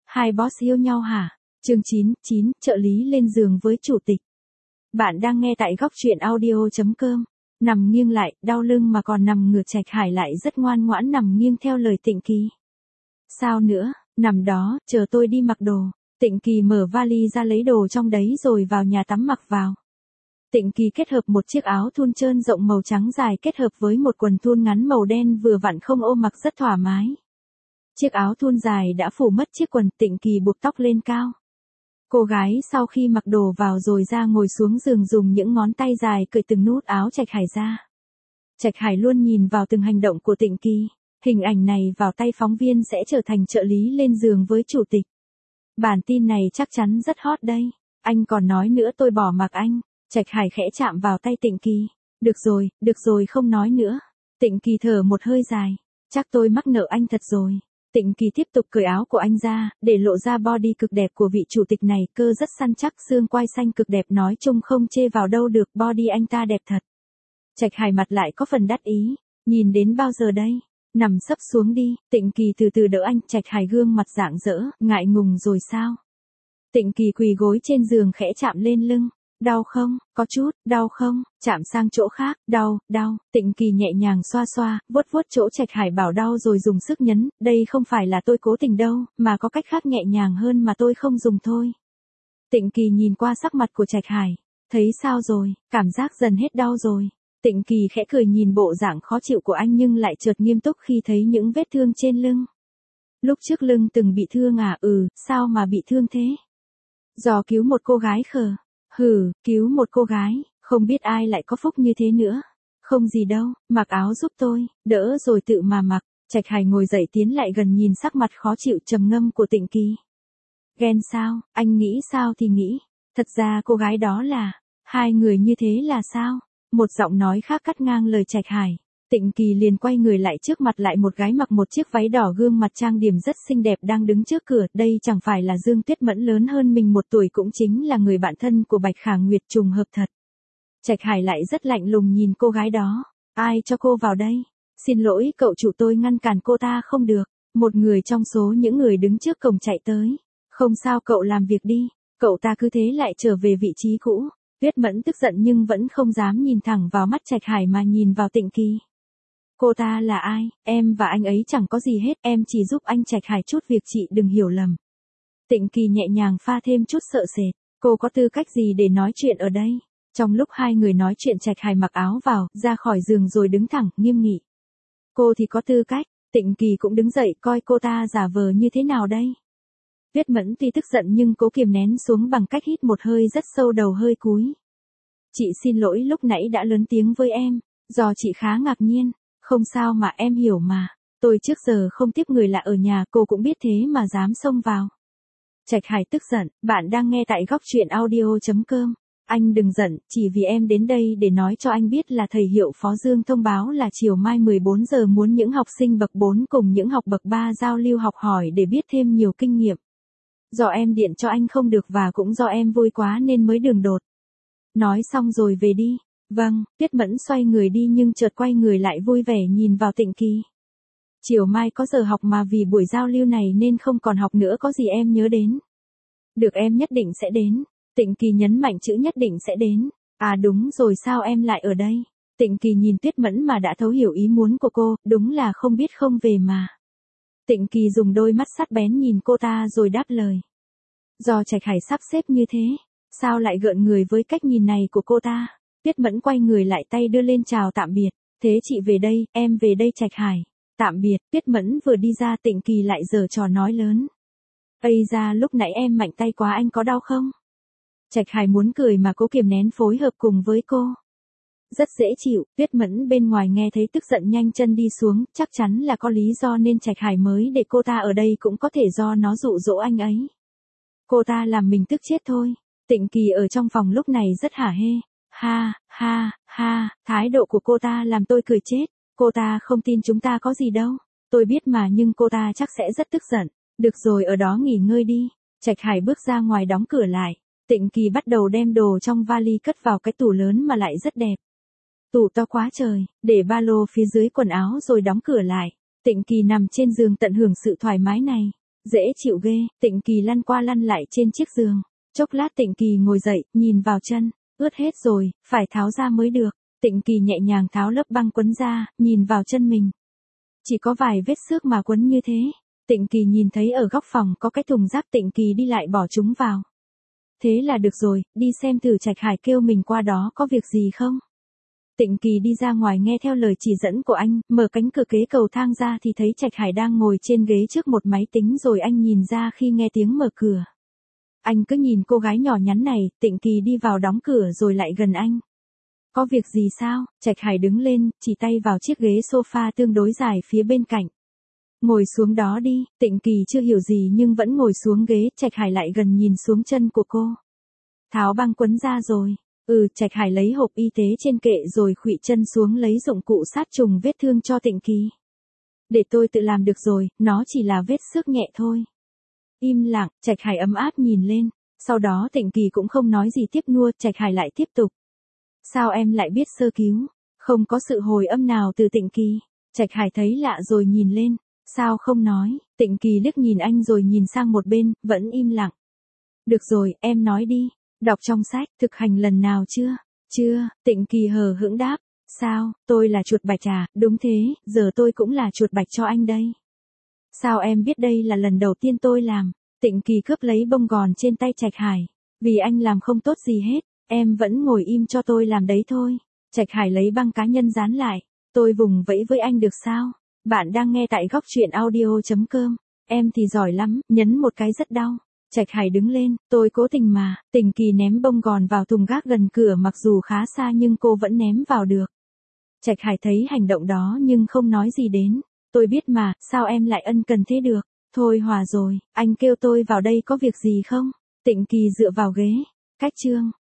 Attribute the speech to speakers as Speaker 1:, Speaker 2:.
Speaker 1: Hai boss yêu nhau hả? Chương 9, trợ lý lên giường với chủ tịch. Bạn đang nghe tại góc truyện audio.com. Nằm nghiêng lại, đau lưng mà còn nằm ngửa, Trạch Hải lại rất ngoan ngoãn nằm nghiêng theo lời Tịnh Kỳ. Sao nữa, nằm đó, chờ tôi đi mặc đồ. Tịnh Kỳ mở vali ra lấy đồ trong đấy rồi vào nhà tắm mặc vào. Tịnh Kỳ kết hợp một chiếc áo thun trơn rộng màu trắng dài kết hợp với một quần thun ngắn màu đen vừa vặn không ôm mặc rất thoải mái. Chiếc áo thun dài đã phủ mất chiếc quần, Tịnh Kỳ buộc tóc lên cao. Cô gái sau khi mặc đồ vào rồi ra ngồi xuống giường dùng những ngón tay dài cởi từng nút áo Trạch Hải ra. Trạch Hải luôn nhìn vào từng hành động của Tịnh Kỳ. Hình ảnh này vào tay phóng viên sẽ trở thành trợ lý lên giường với chủ tịch. Bản tin này chắc chắn rất hot đây. Anh còn nói nữa tôi bỏ mặc anh. Trạch Hải khẽ chạm vào tay Tịnh Kỳ. Được rồi không nói nữa. Tịnh Kỳ thở một hơi dài. Chắc tôi mắc nợ anh thật rồi. Tịnh Kỳ tiếp tục cởi áo của anh ra, để lộ ra body cực đẹp của vị chủ tịch này, cơ rất săn chắc, xương quai xanh cực đẹp, nói chung không chê vào đâu được, body anh ta đẹp thật. Trạch Hải mặt lại có phần đắc ý, nhìn đến bao giờ đây? Nằm sấp xuống đi, Tịnh Kỳ từ từ đỡ anh, Trạch Hải gương mặt rạng rỡ, ngại ngùng rồi sao? Tịnh Kỳ quỳ gối trên giường khẽ chạm lên lưng. Đau không, có chút, đau không, chạm sang chỗ khác, đau, Tịnh Kỳ nhẹ nhàng xoa xoa, vuốt chỗ Trạch Hải bảo đau rồi dùng sức nhấn, đây không phải là tôi cố tình đâu, mà có cách khác nhẹ nhàng hơn mà tôi không dùng thôi. Tịnh Kỳ nhìn qua sắc mặt của Trạch Hải, thấy sao rồi, cảm giác dần hết đau rồi. Tịnh Kỳ khẽ cười nhìn bộ dạng khó chịu của anh nhưng lại chợt nghiêm túc khi thấy những vết thương trên lưng. Lúc trước lưng từng bị thương à? Sao mà bị thương thế? Do cứu một cô gái khờ. Cứu một cô gái, không biết ai lại có phúc như thế nữa. Không gì đâu, mặc áo giúp tôi, đỡ rồi tự mà mặc. Trạch Hải ngồi dậy tiến lại gần nhìn sắc mặt khó chịu trầm ngâm của Tịnh Kỳ. Ghen sao, anh nghĩ sao thì nghĩ. Thật ra cô gái đó là, hai người như thế là sao? Một giọng nói khác cắt ngang lời Trạch Hải. Tịnh Kỳ liền quay người lại, trước mặt lại một gái mặc một chiếc váy đỏ gương mặt trang điểm rất xinh đẹp đang đứng trước cửa, đây chẳng phải là Dương Tuyết Mẫn lớn hơn mình 1 tuổi, cũng chính là người bạn thân của Bạch Khả Nguyệt, trùng hợp thật. Trạch Hải lại rất lạnh lùng nhìn cô gái đó, ai cho cô vào đây? Xin lỗi cậu chủ, tôi ngăn cản cô ta không được. Một người trong số những người đứng trước cổng chạy tới. Không sao, cậu làm việc đi. Cậu ta cứ thế lại trở về vị trí cũ. Tuyết Mẫn tức giận nhưng vẫn không dám nhìn thẳng vào mắt Trạch Hải mà nhìn vào Tịnh Kỳ. Cô ta là ai? Em và anh ấy chẳng có gì hết, em chỉ giúp anh Trạch Hải chút việc, chị đừng hiểu lầm. Tịnh Kỳ nhẹ nhàng pha thêm chút sợ sệt. Cô có tư cách gì để nói chuyện ở đây? Trong lúc hai người nói chuyện, Trạch Hải mặc áo vào, ra khỏi giường rồi đứng thẳng, nghiêm nghị. Cô thì có tư cách. Tịnh Kỳ cũng đứng dậy, coi cô ta giả vờ như thế nào đây? Tuyết Mẫn tuy tức giận nhưng cố kiềm nén xuống bằng cách hít một hơi rất sâu, đầu hơi cúi. Chị xin lỗi lúc nãy đã lớn tiếng với em, do chị khá ngạc nhiên. Không sao mà, em hiểu mà. Tôi trước giờ không tiếp người lạ ở nhà, cô cũng biết thế mà dám xông vào. Trạch Hải tức giận, bạn đang nghe tại góc truyện audio.com. Anh đừng giận, chỉ vì em đến đây để nói cho anh biết là thầy hiệu Phó Dương thông báo là chiều mai 14 giờ muốn những học sinh bậc 4 cùng những học bậc 3 giao lưu học hỏi để biết thêm nhiều kinh nghiệm. Do em điện cho anh không được và cũng do em vui quá nên mới đường đột. Nói xong rồi về đi. Vâng, Tuyết Mẫn xoay người đi nhưng chợt quay người lại vui vẻ nhìn vào Tịnh Kỳ. Chiều mai có giờ học mà vì buổi giao lưu này nên không còn học nữa, có gì em nhớ đến. Được, em nhất định sẽ đến. Tịnh Kỳ nhấn mạnh chữ nhất định sẽ đến. À đúng rồi, sao em lại ở đây? Tịnh Kỳ nhìn Tuyết Mẫn mà đã thấu hiểu ý muốn của cô, đúng là không biết không về mà. Tịnh Kỳ dùng đôi mắt sắc bén nhìn cô ta rồi đáp lời. Do Trạch Hải sắp xếp như thế, sao lại gợn người với cách nhìn này của cô ta? Tuyết Mẫn quay người lại, tay đưa lên chào tạm biệt. Thế chị về đây, em về đây Trạch Hải. Tạm biệt. Tuyết Mẫn vừa đi ra, Tịnh Kỳ lại giở trò nói lớn. Ây da, lúc nãy em mạnh tay quá, anh có đau không? Trạch Hải muốn cười mà cố kiềm nén phối hợp cùng với cô. Rất dễ chịu. Tuyết Mẫn bên ngoài nghe thấy tức giận nhanh chân đi xuống, chắc chắn là có lý do nên Trạch Hải mới để cô ta ở đây, cũng có thể do nó dụ dỗ anh ấy. Cô ta làm mình tức chết thôi. Tịnh Kỳ ở trong phòng lúc này rất hả hê. Ha, thái độ của cô ta làm tôi cười chết. Cô ta không tin chúng ta có gì đâu. Tôi biết mà, nhưng cô ta chắc sẽ rất tức giận. Được rồi, ở đó nghỉ ngơi đi. Trạch Hải bước ra ngoài đóng cửa lại. Tịnh Kỳ bắt đầu đem đồ trong vali cất vào cái tủ lớn mà lại rất đẹp. Tủ to quá trời, để ba lô phía dưới quần áo rồi đóng cửa lại. Tịnh Kỳ nằm trên giường tận hưởng sự thoải mái này. dễ chịu ghê. Tịnh Kỳ lăn qua lăn lại trên chiếc giường. Chốc lát Tịnh Kỳ ngồi dậy, nhìn vào chân, ướt hết rồi, phải tháo ra mới được. Tịnh Kỳ nhẹ nhàng tháo lớp băng quấn ra, nhìn vào chân mình. Chỉ có vài vết xước mà quấn như thế. Tịnh Kỳ nhìn thấy ở góc phòng có cái thùng rác, Tịnh Kỳ đi lại bỏ chúng vào. Thế là được rồi, đi xem thử Trạch Hải kêu mình qua đó có việc gì không. Tịnh Kỳ đi ra ngoài nghe theo lời chỉ dẫn của anh, mở cánh cửa kế cầu thang ra thì thấy Trạch Hải đang ngồi trên ghế trước một máy tính rồi anh nhìn ra khi nghe tiếng mở cửa. Anh cứ nhìn cô gái nhỏ nhắn này, Tịnh Kỳ đi vào đóng cửa rồi lại gần anh. Có việc gì sao? Trạch Hải đứng lên, chỉ tay vào chiếc ghế sofa tương đối dài phía bên cạnh. Ngồi xuống đó đi. Tịnh Kỳ chưa hiểu gì nhưng vẫn ngồi xuống ghế. Trạch Hải lại gần nhìn xuống chân của cô. Tháo băng quấn ra rồi. Trạch Hải lấy hộp y tế trên kệ rồi khuỵu chân xuống lấy dụng cụ sát trùng vết thương cho Tịnh Kỳ. Để tôi tự làm được rồi, nó chỉ là vết xước nhẹ thôi. Im lặng, Trạch Hải ấm áp nhìn lên. Sau đó Tịnh Kỳ cũng không nói gì tiếp nua, Trạch Hải lại tiếp tục. Sao em lại biết sơ cứu? Không có sự hồi âm nào từ Tịnh Kỳ. Trạch Hải thấy lạ rồi nhìn lên. Sao không nói? Tịnh Kỳ liếc nhìn anh rồi nhìn sang một bên, vẫn im lặng. Được rồi, em nói đi. Đọc trong sách, thực hành lần nào chưa? Chưa. Tịnh Kỳ hờ hững đáp. Sao, tôi là chuột bạch à? Đúng thế, giờ tôi cũng là chuột bạch cho anh đây. Sao em biết đây là lần đầu tiên tôi làm? Tịnh Kỳ cướp lấy bông gòn trên tay Trạch Hải. Vì anh làm không tốt gì hết, em vẫn ngồi im cho tôi làm đấy thôi. Trạch Hải lấy băng cá nhân dán lại. Tôi vùng vẫy với anh được sao? Bạn đang nghe tại góc truyện audio.com. Em thì giỏi lắm, nhấn một cái rất đau. Trạch Hải đứng lên, tôi cố tình mà. Tịnh Kỳ ném bông gòn vào thùng gác gần cửa, mặc dù khá xa nhưng cô vẫn ném vào được. Trạch Hải thấy hành động đó nhưng không nói gì đến. Tôi biết mà, sao em lại ân cần thế được? Thôi hòa rồi, anh kêu tôi vào đây có việc gì không? Tịnh Kỳ dựa vào ghế. Cách chương.